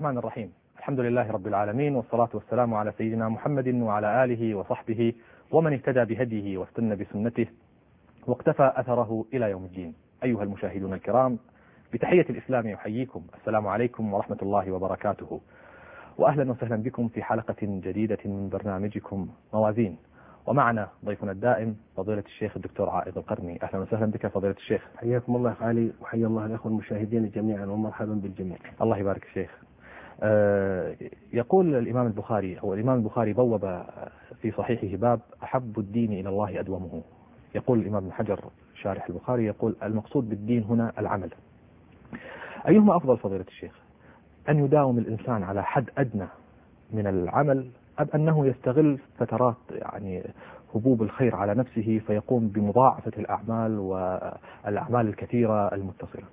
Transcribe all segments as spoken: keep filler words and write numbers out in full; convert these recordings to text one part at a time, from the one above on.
الرحمن الرحيم. الحمد لله رب العالمين، والصلاة والسلام على سيدنا محمد وعلى آله وصحبه ومن اهتدى بهديه واستنى بسنته واقتفى أثره إلى يوم الدين. أيها المشاهدون الكرام، بتحية الإسلام يحييكم، السلام عليكم ورحمة الله وبركاته، وأهلا وسهلا بكم في حلقة جديدة من برنامجكم موازين. ومعنا ضيفنا الدائم فضيلة الشيخ الدكتور عائض القرني. أهلا وسهلا بك فضيلة الشيخ. حياكم الله علي، وحيا الله الأخوة المشاهدين جميعا، ومرحبا بالجميع. الله يبارك الشيخ. أه يقول الإمام البخاري أو الإمام البخاري بوب في صحيحه باب أحب الدين إلى الله أدومه. يقول الإمام ابن حجر شارح البخاري يقول المقصود بالدين هنا العمل. أيهما أفضل فضيلة الشيخ، أن يداوم الإنسان على حد أدنى من العمل، أم أنه يستغل فترات يعني هبوب الخير على نفسه فيقوم بمضاعفة الأعمال والأعمال الكثيرة المتصلة؟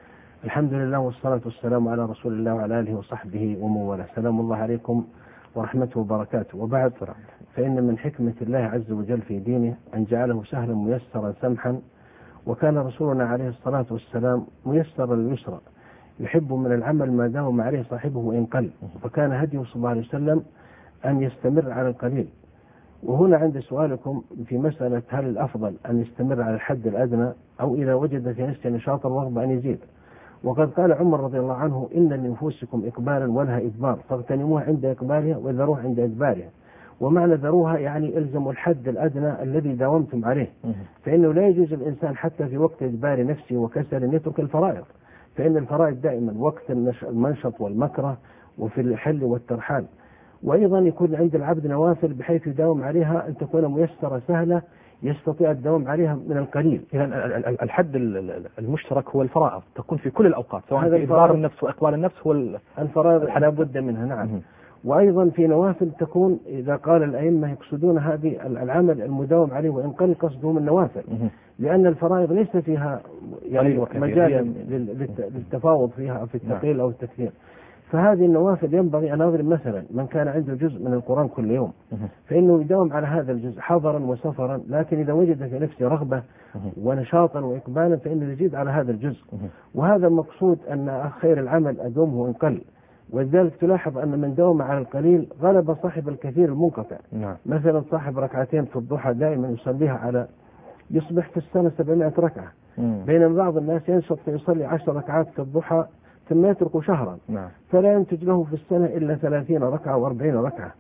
الحمد لله والصلاة والسلام على رسول الله وعلى آله وصحبه ومن والاه. سلام الله عليكم ورحمته وبركاته. وبعد، فإن من حكمة الله عز وجل في دينه أن جعله سهلا ميسرا سمحا، وكان رسولنا عليه الصلاة والسلام ميسرا اليسرى، يحب من العمل ما داوم عليه صاحبه وإن قل، فكان هديه صلى الله عليه وسلم أن يستمر على القليل. وهنا عند سؤالكم في مسألة هل الأفضل أن يستمر على الحد الأدنى أو إذا وجد في نفسه نشاطا ورغبة أن يزيد. وقد قال عمر رضي الله عنه إن لنفوسكم إقبالا ولها إدبار، فاغتنموها عند إقبالها وذروها عند إدبارها. ومعنى ذروها يعني الزموا الحد الأدنى الذي داومتم عليه، فإنه لا يجوز الإنسان حتى في وقت إدبار نفسه وكسل أن يترك الفرائض، فإن الفرائض دائما وقت المنشط والمكره وفي الحل والترحال. وأيضا يكون عند العبد نوافل بحيث يداوم عليها أن تكون ميسرة سهلة يستطيع الدوام عليها من القليل. إذا الحد المشترك هو الفرائض، تكون في كل الأوقات، سواء في إدبار النفس وإقبال النفس. هو الفرائض لا بد منها، نعم. وأيضا في نوافل تكون إذا قال الأئمة يقصدون هذه العمل المداوم عليه وإن قل قصدهم النوافل، لأن الفرائض ليس فيها يعني مجال للتفاوض فيها في التقليل أو التكثير. فهذه النوافل ينبغي أن أضرب مثلا من كان عنده جزء من القرآن كل يوم فإنه يداوم على هذا الجزء حضرا وسفرا، لكن إذا وجد في نفسه رغبة ونشاطا وإقبالا فإنه يزيد على هذا الجزء. وهذا المقصود أن خير العمل أدومه وإن قل. ولذلك تلاحظ أن من داوم على القليل غلب صاحب الكثير المنقطع. مثلا صاحب ركعتين في الضحى دائما يصليها على يصبح في السنة سبعمائة ركعة، بينما بعض الناس ينشط فيصلي عشر ركعات في الضحى ثم يترك شهرا، نعم. فلا ينتج له في السنة إلا ثلاثين ركعة وأربعين ركعة.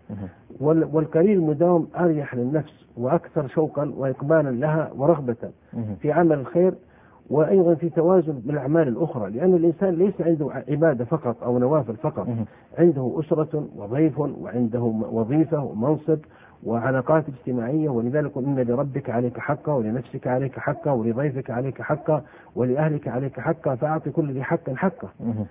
والقليل المداوم أريح للنفس وأكثر شوقا وإقبالا لها ورغبة في عمل الخير، وأيضا في توازن بالأعمال الأخرى، لأن الإنسان ليس عنده عبادة فقط أو نوافل فقط، عنده أسرة وضيف وعنده وظيفة ومنصب وعلاقات اجتماعية. ولذلك إن لربك عليك حقا ولنفسك عليك حقا ولضيفك عليك حقا ولأهلك عليك حقا فأعطي كل ذي حق حقه.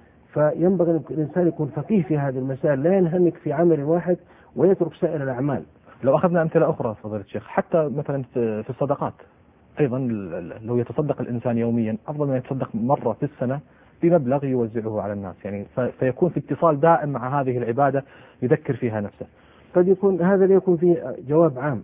فينبغي أن الإنسان يكون فقيه في هذه المسائل، لا ينهمك في عمل واحد ويترك سائر الأعمال. لو أخذنا أمثلة أخرى فضيلة الشيخ، حتى مثلا في الصدقات أيضا، لو يتصدق الإنسان يوميا أفضل من يتصدق مرة في السنة بمبلغ يوزعه على الناس، يعني فيكون في اتصال دائم مع هذه العبادة يذكر فيها نفسه. قد يكون هذا لا يكون فيه جواب عام،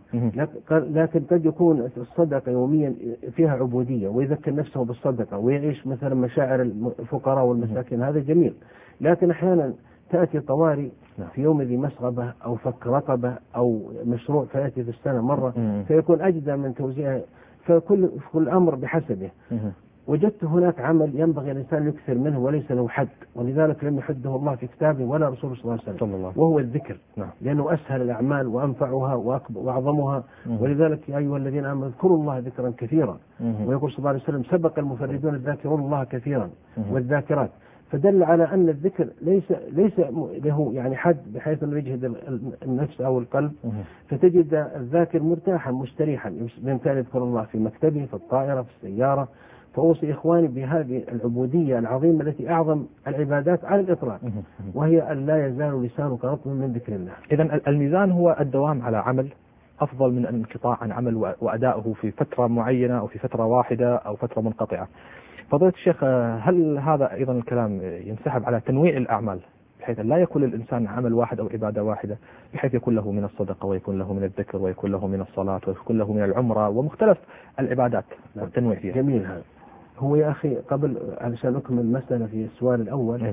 لكن قد يكون الصدقة يوميا فيها عبودية ويذكر نفسه بالصدقة ويعيش مثلا مشاعر الفقراء والمساكين، هذا جميل. لكن أحيانا تأتي طوارئ في يوم ذي مسغبة أو فك رقبة أو مشروع فيأتي في السنة مرة فيكون أجدى من توزيعه، فكل كل أمر بحسبه. وجدت هناك عمل ينبغي الإنسان يكثر منه وليس له حد، ولذلك لم يحده الله في كتابه ولا رسول صلى الله عليه وسلم، وهو الذكر، لأنه أسهل الأعمال وأنفعها وأعظمها. ولذلك يا أيها الذين آمنوا اذكروا الله ذكرا كثيرا، ويقول صلى الله عليه وسلم سبق المفردون الذاكرون الله كثيرا والذاكرات، فدل على أن الذكر ليس ليس له يعني حد بحيث أنه يجهد النفس أو القلب، فتجد الذاكر مرتاحا مستريحا بإمكانه يذكر الله في مكتبه في الطائرة في السيارة. فأوصي إخواني بهذه العبودية العظيمة التي أعظم العبادات على الإطلاق، وهي أن لا يزال لسانك رطبا من ذكر الله. إذن الميزان هو الدوام على عمل أفضل من الانقطاع عن عمل وأداؤه في فترة معينة أو في فترة واحدة أو فترة منقطعة. فضيلة الشيخ، هل هذا أيضا الكلام ينسحب على تنويع الأعمال بحيث لا يكون الإنسان عمل واحد أو عبادة واحدة، بحيث يكون له من الصدقة ويكون له من الذكر ويكون له من الصلاة ويكون له من العمرة ومختلف العبادات والتنويع فيها؟ جميل. هذا هو يا أخي، قبل علشان أكمل المسألة في السؤال الأول،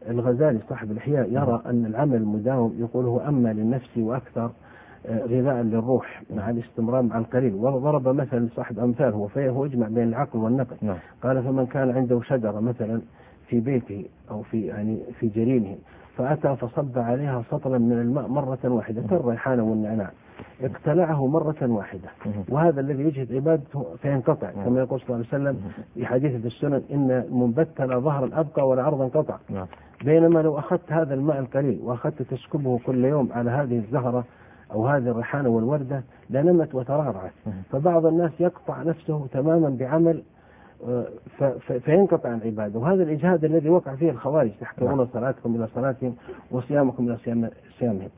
الغزالي صاحب الإحياء يرى أن العمل المداوم يقول هو أما للنفس وأكثر غذاء للروح مع الاستمرار مع القليل. وضرب مثلا صاحب أمثال هو فهو يجمع بين العقل والنقل. نعم. قال فمن كان عنده شجرة مثلا في بيته أو في يعني في جرينه فأتى فصب عليها سطلا من الماء مرة واحدة كالريحان والنعناع اقتلعه مرة واحدة، وهذا الذي يجهد عبادته فينقطع كما يقول صلى الله عليه وسلم في حديث في السنن إن المنبت لا ظهر أبقى ولا عرض انقطع. بينما لو أخذت هذا الماء القليل وأخذت تسكبه كل يوم على هذه الزهرة أو هذه الريحانة والوردة لنمت وترعرعت. فبعض الناس يقطع نفسه تماما بعمل فينقطع العبادة، وهذا الإجهاد الذي وقع فيه الخوارج تحكرون صلاتكم إلى صلاتهم وصيامكم إلى صيامهم.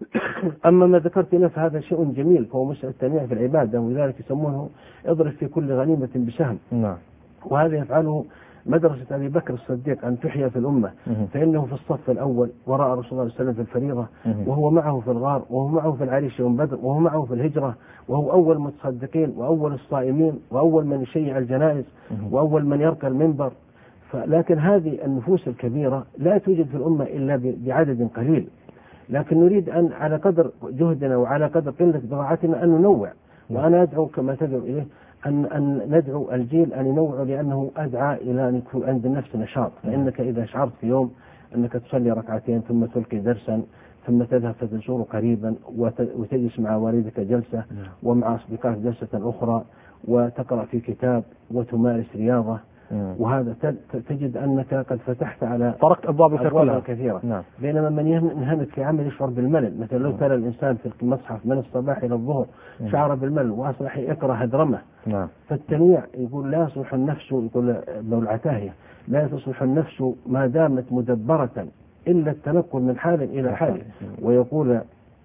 أما ما ذكرت له فهذا شيء جميل، فهو مسألة التنويع في العبادة، ولذلك يسمونه اضرب في كل غنيمة بسهم. نعم. وهذا يفعله مدرسة أبي بكر الصديق أن تحيا في الأمة، فإنه في الصف الأول وراء رسول الله صلى الله عليه وسلم في الفريضة، وهو معه في الغار، وهو معه في العريش يوم بدر، وهو معه في الهجرة، وهو أول المتصدقين وأول الصائمين وأول من يشيع الجنائز وأول من يرقى المنبر. لكن هذه النفوس الكبيرة لا توجد في الأمة إلا بعدد قليل، لكن نريد أن على قدر جهدنا وعلى قدر قلة بضاعتنا أن ننوع. وأنا أدعو كما تدعو إليه أن أن ندعو الجيل أن ينوع، لأنه أدعى إلى أن يكون عند النفس نشاط. فإنك إذا شعرت في يوم أنك تصلي ركعتين ثم تلقي درسا ثم تذهب فتزور قريبا وتجلس مع والدك جلسة ومع أصدقائك جلسة أخرى وتقرأ في كتاب وتمارس رياضة، وهذا تجد أنك قد فتحت على طرقت أبواب الخير كلها كثيرة. نعم. بينما من ينهمك في عمل يشعر بالملل، مثلا لو ترى الإنسان في المصحف من الصباح إلى الظهر شعر بالملل وأصبح يقرأ هدرمة. نعم. فالتنويع يقول لا يصلح النفس، يقول ابن العتاهية لا تصلح النفس ما دامت مدبرة إلا التنقل من حال إلى حال. ويقول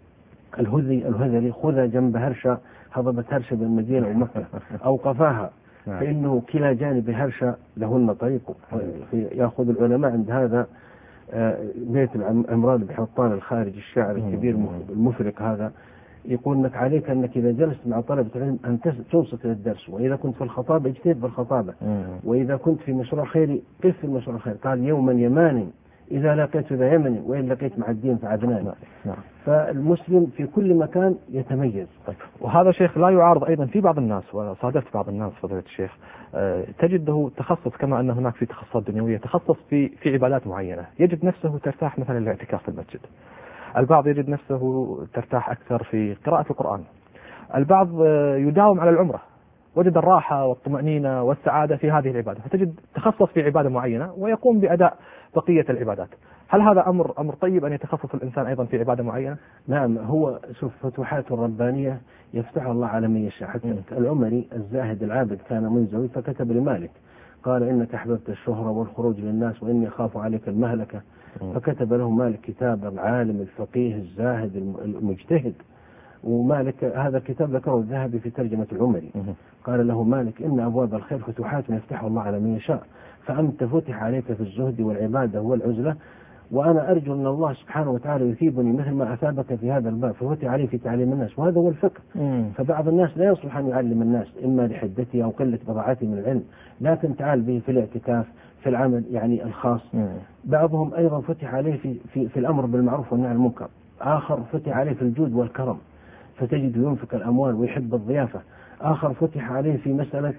الهذي الهذلي خذ جنب هرشة هضبت هرشة بالمدينة ومكة أو قفاها فإنه كلا جانب هرشة لهن طريق. يأخذ العلماء عند هذا بيت العمران بن حطان الخارج الشاعر الكبير المفرق هذا، يقول لك عليك أنك إذا جلست مع طلبة العلم أن تنصت للدرس، وإذا كنت في الخطابة اجتهد بالخطابة، وإذا كنت في مشروع خيري قف في المشروع الخيري. قال يوما يمان إذا لقيت ذا يمن وإن لقيت مع الدين فعدنان. نعم. فالمسلم في كل مكان يتميز. طيب. وهذا شيخ لا يعارض أيضا في بعض الناس، وصادفت بعض الناس فضيلة الشيخ أه تجده تخصص كما أن هناك في تخصصات دنيوية تخصص في في عبادات معينة، يجد نفسه ترتاح مثلا الاعتكاف في المسجد، البعض يجد نفسه ترتاح أكثر في قراءة القرآن، البعض يداوم على العمرة، وجد الراحة والطمأنينة والسعادة في هذه العبادة، فتجد تخصص في عبادة معينة ويقوم بأداء بقية العبادات. هل هذا أمر أمر طيب أن يتخصص الإنسان أيضا في عبادة معينة؟ نعم. هو شوف فتوحات الربانية يفتح الله على من يشاء. حتى العمري الزاهد العابد كان منزوي فكتب لمالك قال إنك أحببت الشهرة والخروج للناس وإني أخاف عليك المهلكة، فكتب له مالك كتاب العالم الفقيه الزاهد المجتهد. ومالك هذا الكتاب ذكره الذهبي في ترجمة العمري. قال له مالك إن أبواب الخير فتوحات يفتحها الله على من يشاء، فأنت فتح عليك في الزهد والعبادة والعزلة، وأنا أرجو أن الله سبحانه وتعالى يثيبني مثل ما أثابك في هذا الباب ففتح عليه في تعليم الناس، وهذا هو الفقه. مم. فبعض الناس لا يصلح أن يعلم الناس إما لحدته أو قلة بضاعته من العلم، لكن تعال به في الاعتكاف في العمل يعني الخاص. مم. بعضهم أيضا فتح عليه في, في, في الأمر بالمعروف والنهي عن المنكر، آخر فتح عليه في الجود والكرم فتجد ينفق الأموال ويحب الضيافة، آخر فتح عليه في مسألة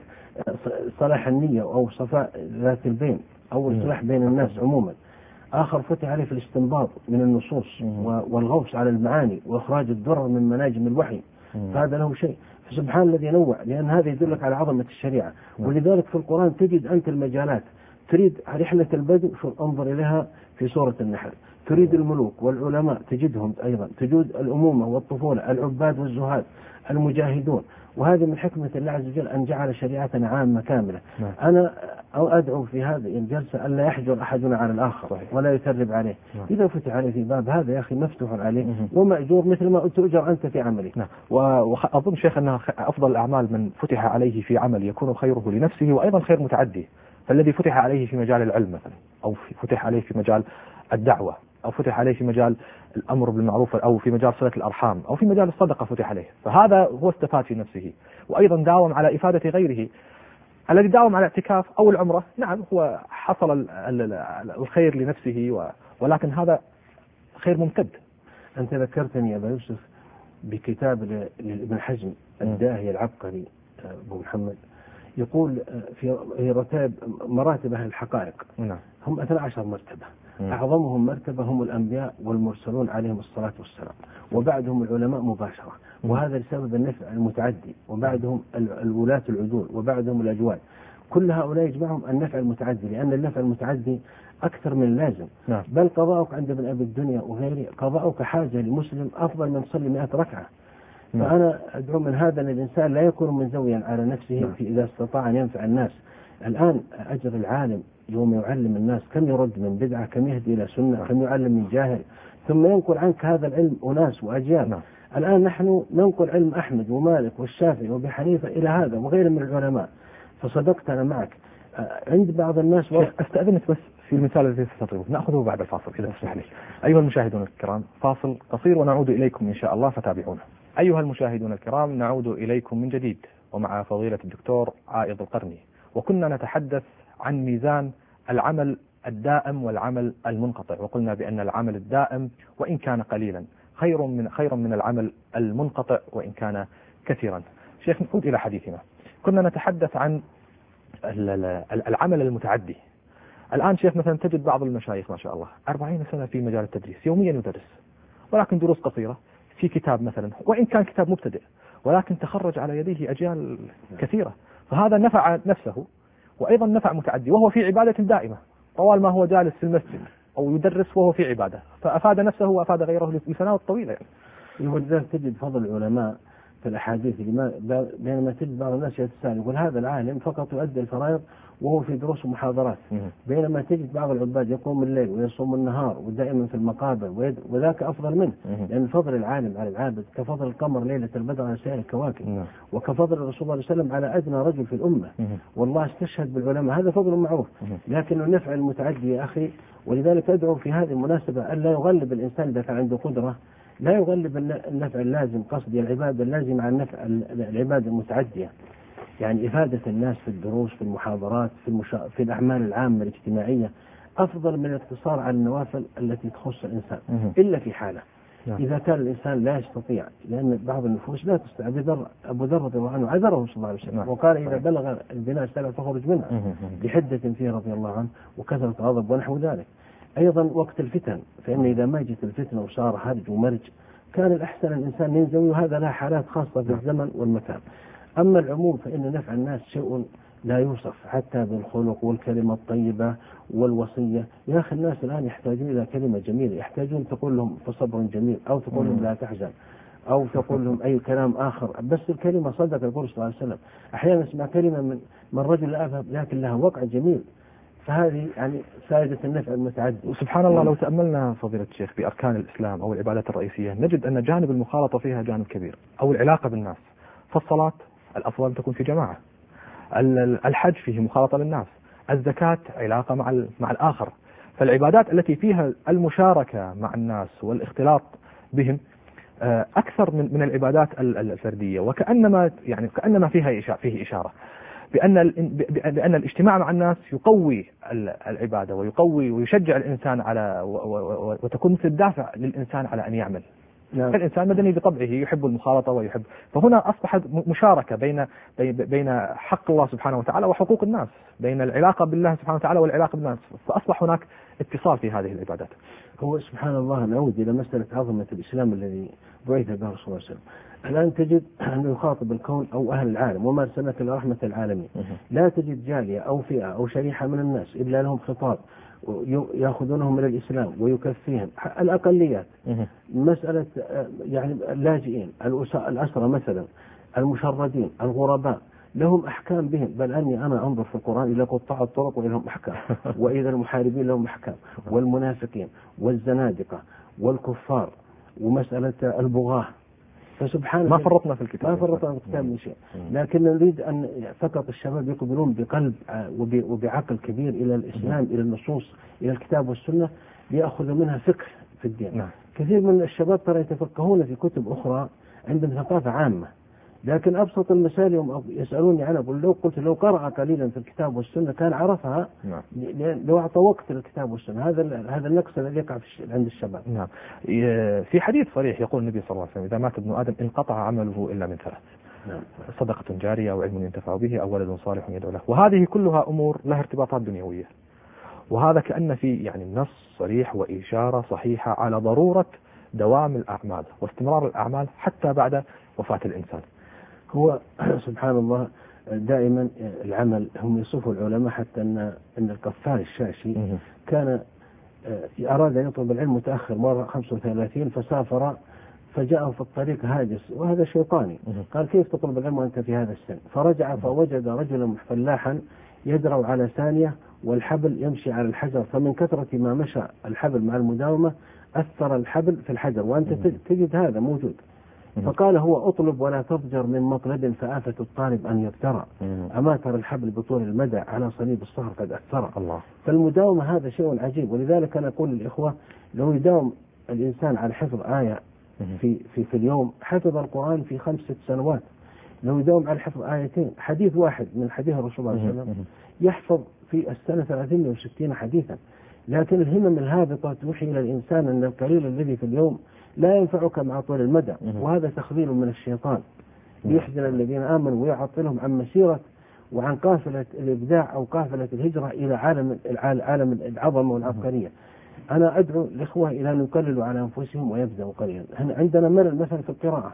صلاح النية أو صفاء ذات البين أو الصلاح بين الناس عموما، آخر فتح عليه في الاستنباط من النصوص والغوص على المعاني وإخراج الدرر من مناجم الوحي، فهذا له شيء. فسبحان الذي نوع، لأن هذا يدلك على عظمة الشريعة. ولذلك في القرآن تجد أنت المجالات، تريد رحلة البدء انظر إليها في سورة النحل، تريد الملوك والعلماء تجدهم أيضا، تجود الأمومة والطفولة، العباد والزهاد، المجاهدون. وهذه من حكمة الله عز وجل أن جعل شريعتنا عامة كاملة. نعم. أنا أدعو في هذه الجلسة أن لا يحجر أحدنا على الآخر. صحيح. ولا يثرب عليه. نعم. إذا فتح عليه في باب هذا يا أخي مفتوح عليه ومأجور مثل ما تؤجر أنت في عملك. نعم. وأظن شيخ أن أفضل الأعمال من فتح عليه في عمل يكون خيره لنفسه وأيضا خير متعدي. فالذي فتح عليه في مجال العلم مثلا، أو فتح عليه في مجال الدعوة، أو فتح عليه في مجال الأمر بالمعروف، أو في مجال صلة الأرحام، أو في مجال الصدقة فتح عليه، فهذا هو استفاد في نفسه وأيضا داوم على إفادة غيره. الذي داوم على الاعتكاف أو العمرة نعم هو حصل الخير لنفسه، ولكن هذا خير ممتد. أنت ذكرتني يا أبا يوسف بكتاب لابن حزم الداهية العبقري أبو محمد، يقول في رتاب مراتب أهل الحقائق نعم. هم اثنا عشر مرتبة، مم. أعظمهم مرتبة هم الأنبياء والمرسلون عليهم الصلاة والسلام، وبعدهم العلماء مباشرة، وهذا لسبب النفع المتعدي، وبعدهم الولاة العدول، وبعدهم الأجواد. كل هؤلاء يجمعهم النفع المتعدي، لأن النفع المتعدي أكثر من اللازم. نعم. بل قضاؤك عند ابن أبي الدنيا وغيره قضاؤك حاجة لمسلم أفضل من تصلي مئة ركعة. نعم. فأنا أدعو من هذا أن الإنسان لا يكون منزويا على نفسه نعم. في إذا استطاع أن ينفع الناس. الآن أجر العالم يوم يعلم الناس كم يرد من بدعة، كم يهدي إلى سنة، نعم. كم يعلم من جاهل، ثم ينقل عنك هذا العلم أناس وأجيال. نعم. الآن نحن ننقل علم أحمد ومالك والشافعي وأبي حنيفة إلى هذا وغيره من العلماء. فصدقت أنا معك. عند بعض الناس أستأذنك بس في المثال الذي ستضربه نأخذه بعد الفاصل إذا تسمح لي. أيها المشاهدون الكرام، فاصل قصير ونعود إليكم إن شاء الله فتابعونا. أيها المشاهدون الكرام، نعود إليكم من جديد ومع فضيلة الدكتور عائض القرني، وكنا نتحدث عن ميزان العمل الدائم والعمل المنقطع، وقلنا بأن العمل الدائم وإن كان قليلا خير من خير من العمل المنقطع وإن كان كثيرا. شيخ، نعود إلى حديثنا. كنا نتحدث عن العمل المتعدي. الآن شيخ مثلا تجد بعض المشايخ ما شاء الله أربعين سنة في مجال التدريس، يوميا يدرس، ولكن دروس قصيرة في كتاب مثلا، وإن كان كتاب مبتدئ، ولكن تخرج على يديه أجيال كثيرة. فهذا نفع نفسه وأيضا نفع متعدي، وهو في عبادة دائمة طوال ما هو جالس في المسجد أو يدرس وهو في عبادة، فأفاد نفسه وأفاد غيره لسنوات طويلة يعني. ولذلك تجد فضل العلماء في الأحاديث، بينما تجد بعض الناس يتساءل يقول هذا العالم فقط يؤدي الفرائض وهو في دروس ومحاضرات، بينما تجد بعض العباد يقوم الليل ويصوم النهار ودائما في المقابر، وذاك أفضل منه، لأن فضل العالم على العابد كفضل القمر ليلة البدر على سائر الكواكب، وكفضل الرسول صلى الله عليه وسلم على أدنى رجل في الأمة، والله استشهد بالعلماء، هذا فضل معروف. لكن النفع المتعدي يا أخي، ولذلك أدعو في هذه المناسبة أن لا يغلب الإنسان إذا كان عنده قدرة، لا يغلب النفع اللازم، قصدي العبادة اللازم عن نفع العبادة المتعدية، يعني إفادة الناس في الدروس في المحاضرات في, المشا... في الأعمال العامة الاجتماعية أفضل من الاقتصار على النوافل التي تخص الإنسان، إلا في حالة إذا كان الإنسان لا يستطيع، لأن بعض النفوس لا تستطيع. أبو ذر رضي الله عنه عذره صلى الله عليه وسلم وقال إذا بلغ البناء سبع فخرج منها لحدة فيه رضي الله عنه وكثرة غضب ونحو ذلك. أيضا وقت الفتن، فإن إذا ما جت الفتنة وصار هرج ومرج كان الأحسن الإنسان ينزوي، وهذا له حالات خاصة في الزمن والمكان. أما العموم فإن نفع الناس شيء لا يوصف، حتى بالخلق والكلمة الطيبة والوصية. يا أخي الناس الآن يحتاجون إلى كلمة جميلة، يحتاجون تقول لهم فصبر جميل، أو تقول لهم لا تحزن، أو تقول لهم أي كلام آخر، بس الكلمة صدق الرسول صلى الله عليه وسلم. أحيانا نسمع كلمة من من رجل لا أفهم لكن لها وقع جميل، فهذه يعني فائدة النفع المتعدي. وسبحان الله لو تأملنا فضيلة الشيخ بأركان الإسلام أو العبادات الرئيسية نجد أن جانب المخالطة فيها جانب كبير، أو العلاقة بالناس. فالصلاة الأفضل تكون في جماعة، الحج فيه مخالطة للناس، الزكاة علاقة مع مع الآخر. فالعبادات التي فيها المشاركة مع الناس والاختلاط بهم أكثر من من العبادات الفردية، وكأنما يعني كأنما فيها إشارة فيه إشارة بأن بأن الاجتماع مع الناس يقوي العبادة ويقوي ويشجع الإنسان على وتكون مثل الدافع للإنسان على أن يعمل. نعم. الإنسان مدني بطبعه يحب المخالطة ويحب، فهنا أصبحت مشاركة بين بين حق الله سبحانه وتعالى وحقوق الناس، بين العلاقة بالله سبحانه وتعالى والعلاقة بالناس، فأصبح هناك اتصال في هذه العبادات. هو سبحان الله نعود إلى مسألة عظمة الإسلام الذي بعث به الرسول صلى الله عليه وسلم. الآن تجد أنه يخاطب الكون أو أهل العالم، وما أرسلناك إلا رحمة العالمين. لا تجد جالية أو فئة أو شريحة من الناس إلا لهم خطاب يأخذونهم إلى الإسلام ويكفيهم. الأقليات، مسألة يعني اللاجئين، الأسرى مثلا، المشردين، الغرباء، لهم أحكام بهم، بل أني أنا أنظر في القرآن إلى قطاع الطرق ولهم أحكام، وإذا المحاربين لهم أحكام، والمنافقين والزنادقة والكفار ومسألة البغاة. فسبحان ما فرطنا في الكتاب ما فرطنا في الكتاب من شيء، لكن نريد أن فقط الشباب يقبلون بقلب وبعقل كبير إلى الإسلام، إلى النصوص، إلى الكتاب والسنة، ليأخذوا منها فكر في الدين. نعم. كثير من الشباب ترى يتفقهون في كتب أخرى عندهم ثقافة عامة، لكن أبسط المسائل يوم يسألوني عنها أقول لو قلت لو قرأ قليلا في الكتاب والسنة كان عرفها. نعم. لو أعطى وقت للكتاب والسنة. هذا هذا النقص الذي يقع عند الشباب. نعم. في حديث صريح يقول النبي صلى الله عليه وسلم إذا مات ابن آدم انقطع عمله إلا من ثلاث. نعم. صدقة جارية وعلم ينتفع به أو ولد صالح يدعو له، وهذه كلها أمور لها ارتباطات دنيوية، وهذا كأن في يعني نص صريح وإشارة صحيحة على ضرورة دوام الأعمال واستمرار الأعمال حتى بعد وفاة الإنسان. هو سبحان الله دائما العمل هم يصفوا العلماء حتى أن أن القفال الشاشي كان أراد أن يطلب العلم متأخر مرة خمسة وثلاثين فسافر فجاءه في الطريق هاجس وهذا شيطاني قال كيف تطلب العلم وأنت في هذا السن؟ فرجع فوجد رجلا فلاحا يدرع على ثانية والحبل يمشي على الحجر، فمن كثرة ما مشى الحبل مع المداومة أثر الحبل في الحجر وأنت تجد هذا موجود. فقال هو أطلب ولا تضجر من مطلب فآفة الطالب أن يبترى، أما ترى الحبل بطول المدى على صليب الصهر قد أثر. الله. فالمداومة هذا شيء عجيب، ولذلك أنا أقول للإخوة لو يداوم الإنسان على حفظ آية في, في, في اليوم حفظ القرآن في خمسة سنوات. لو يداوم على حفظ آيتين حديث واحد من حديث الرسول صلى الله عليه وسلم يحفظ في السنة ثلاثمائة وستين حديثا. لكن الهمم الهابطة توحي إلى الإنسان أن القليل الذي في اليوم لا ينفعك مع طول المدى، وهذا تخذيل من الشيطان ليحزن الذين آمنوا ويعطلهم عن مسيرة وعن قافلة الإبداع أو قافلة الهجرة إلى عالم عالم العظمة والعبقرية. أنا أدعو الإخوة إلى أن يقللوا على أنفسهم ويبدأوا قليلا. عندنا ملل مثلا في القراءة،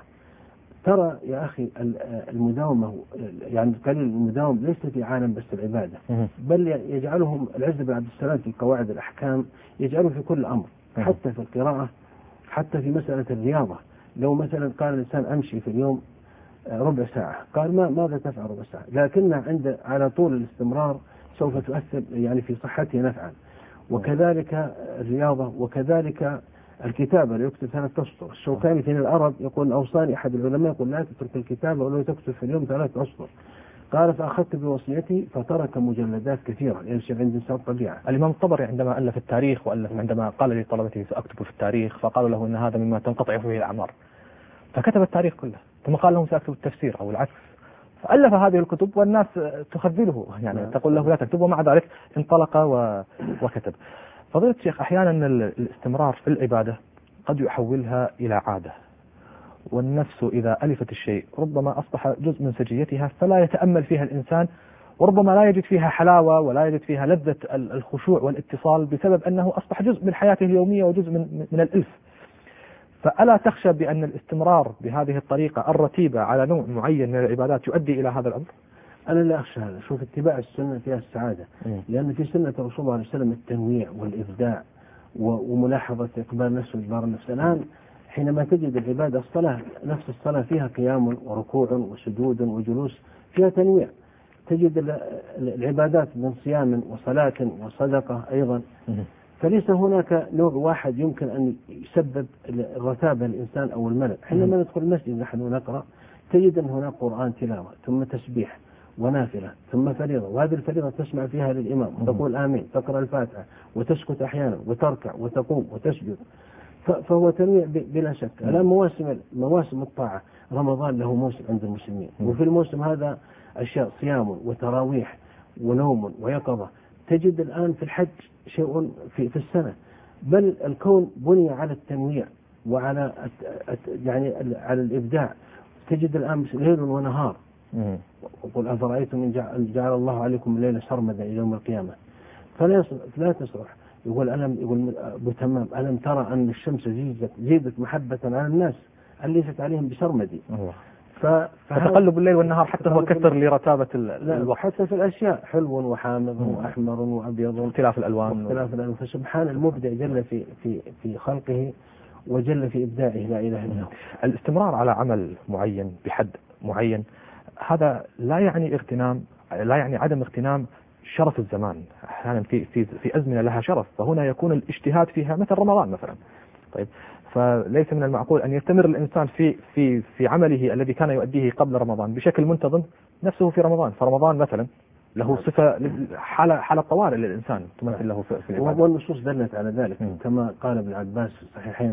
ترى يا أخي المداومة يعني قليل المداوم ليس في عالم بس العبادة، بل يجعلهم العز بن عبد السلام في قواعد الأحكام يجعله في كل أمر، حتى في القراءة، حتى في مسألة الرياضة. لو مثلا قال الإنسان أمشي في اليوم ربع ساعة، قال ما ماذا تفعل ربع ساعة؟ لكنها عند على طول الاستمرار سوف تؤثر يعني في صحته نفعا. وكذلك الرياضة، وكذلك الكتابة لو يكتب ثلاث أسطر. الشوكاني في العرب يقول أوصاني أحد العلماء يقول لا تترك الكتابة ولو تكتب في اليوم ثلاث أسطر. قال فأخذت بوصيتي فترك مجلدات كثيرة ينشر عند إنسان طبيعة. الإمام الطبري عندما ألف التاريخ وألف عندما قال لطلبته سأكتب في التاريخ فقالوا له إن هذا مما تنقطع فيه الأعمار، فكتب التاريخ كله، ثم قال لهم سأكتب التفسير أو العكس، فألف هذه الكتب والناس تخذله يعني تقول له لا تكتب، ومع ذلك انطلق وكتب. فضيلة الشيخ أحيانا الاستمرار في العبادة قد يحولها إلى عادة، والنفس إذا ألفت الشيء ربما أصبح جزء من سجيتها فلا يتأمل فيها الإنسان، وربما لا يجد فيها حلاوة ولا يجد فيها لذة الخشوع والاتصال بسبب أنه أصبح جزء من حياته اليومية وجزء من, من الألف. فألا تخشى بأن الاستمرار بهذه الطريقة الرتيبة على نوع معين من العبادات يؤدي إلى هذا الأمر؟ أنا لا أخشى هذا. شوف اتباع السنة فيها السعادة، لأن في سنة الرسول صلى الله عليه وسلم التنويع والإبداع وملاحظة إقبال النفس وإجبار النفس. الآن حينما تجد العبادة الصلاة نفس الصلاة فيها قيام وركوع وسجود وجلوس، فيها تنويع. تجد العبادات من صيام وصلاة وصدقة أيضا، فليس هناك نوع واحد يمكن أن يسبب الرتابة للإنسان أو الملل. حينما ندخل المسجد نحن نقرأ تجد أن هناك قرآن تلاوة ثم تسبيح ونافلة ثم فريضة، وهذه الفريضة تسمع فيها للإمام وتقول آمين، تقرأ الفاتحة وتسكت أحيانا وتركع وتقوم وتسجد، فهو تنويع بلا شك. الآن مواسم مواسم الطاعة، رمضان له موسم عند المسلمين، وفي الموسم هذا أشياء صيام وتراويح ونوم ويقظة. تجد الآن في الحج شيء في, في السنة، بل الكون بني على التنويع وعلى يعني على الإبداع. تجد الآن ليل ونهار. وقل أفرأيتم إن جعل الله عليكم الليل سرمدا إلى يوم القيامة فلا لا تصرح. يقول ألم يقول بتمام ألم ترى أن الشمس زيدت زيدت محبة على الناس أن ليست عليهم بسرمدي. فتقلب الليل والنهار حتى هو كثر لرتابة الوقت، حتى في الأشياء حلو وحامض وأحمر وأبيض واختلاف الألوان واختلاف الألوان. فسبحان المبدع جل في في في خلقه وجل في إبداعه لا إله إلا هو. الاستمرار على عمل معين بحد معين هذا لا يعني اغتنام، لا يعني عدم اغتنام شرف الزمان. أحيانا في في في أزمنة لها شرف، فهنا يكون الاجتهاد فيها مثل رمضان مثلا. طيب، فليس من المعقول أن يستمر الإنسان في في في عمله الذي كان يؤديه قبل رمضان بشكل منتظم نفسه في رمضان. فرمضان مثلا له صفة حالة حالة طوارئ للإنسان تمثل له في العبادة. والنصوص دلت على ذلك، كما قال ابن عباس في الصحيحين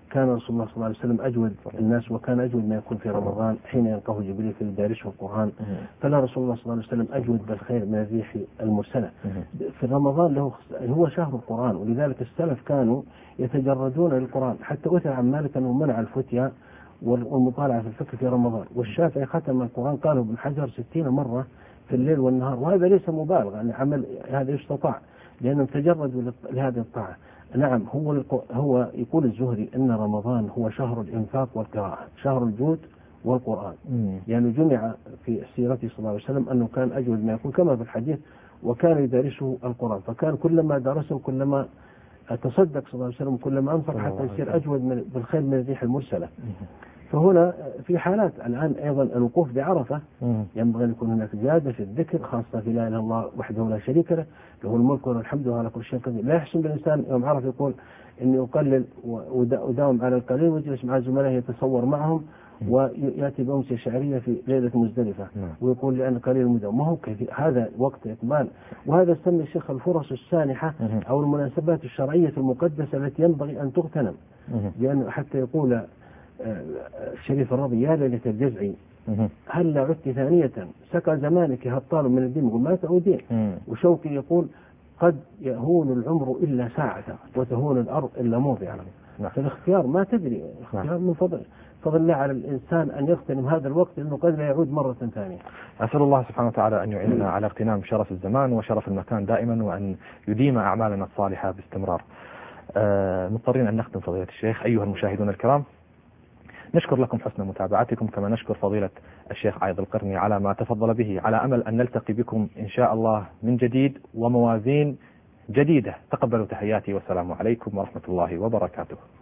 كان رسول الله صلى الله عليه وسلم أجود الناس، وكان أجود ما يكون في رمضان حين يلقاه جبريل في يدارسه القرآن. فلا رسول الله صلى الله عليه وسلم أجود بالخير من الريح المرسلة. في رمضان له هو شهر القرآن، ولذلك السلف كانوا يتجردون للقرآن، حتى أثر عن مالك أنه منع الفتيا والمطالعة في الفقه في رمضان. والشافعي ختم القرآن قاله ابن حجر ستين مرة في الليل والنهار، وهذا ليس مبالغ، يعني عمل هذا يستطاع لأنهم تجردوا لهذه الطاعة. نعم، هو هو يقول الزهري أن رمضان هو شهر الإنفاق والقراءة، شهر الجود والقرآن. يعني جمع في سيرته صلى الله عليه وسلم أنه كان أجود ما يكون كما في الحديث، وكان يدارسه القرآن، فكان كلما درسه كلما تصدق صلى الله عليه وسلم، كلما أنفق حتى يصير أجود من بالخير من الريح المرسلة. فهنا في حالات الآن أيضا الوقوف بعرفة ينبغي أن يكون هناك زيادة في الذكر، خاصة في لا إله إلا الله وحده لا شريك له، له الملك والحمد على كل شيء قدير. لا يحسن بالإنسان يوم عرفة يقول إني أقلل وداوم على القليل، ويجلس مع زملائه يتصور معهم، ويأتي بأمسية شعرية في ليلة مزدلفة ويقول لأن قليل المداوم. ما هو كيف هذا وقت إقبال، وهذا يسمى الشيخ الفرص السانحة أو المناسبات الشرعية المقدسة التي ينبغي أن تغتنم. لأن حتى يقول الشريف الرضي يا ليلة الجزع هل عدت ثانية سقى زمانك هطال من الدين، يقول ما تعودين. وشوقي يقول قد يهون العمر إلا ساعة وتهون الأرض إلا موضعا. فالاختيار ما تدري، اختيار من فضل فضل الله على الإنسان أن يغتنم هذا الوقت، لأنه قد لا يعود مرة ثانية. أسأل الله سبحانه وتعالى أن يعيننا على اغتنام شرف الزمان وشرف المكان دائما، وأن يديم أعمالنا الصالحة باستمرار. آه مضطرين أن نختم فضيلة الشيخ. أيها المشاهدون الكرام، نشكر لكم حسن متابعتكم، كما نشكر فضيلة الشيخ عايض القرني على ما تفضل به، على أمل أن نلتقي بكم إن شاء الله من جديد وموازين جديدة. تقبلوا تحياتي والسلام عليكم ورحمة الله وبركاته.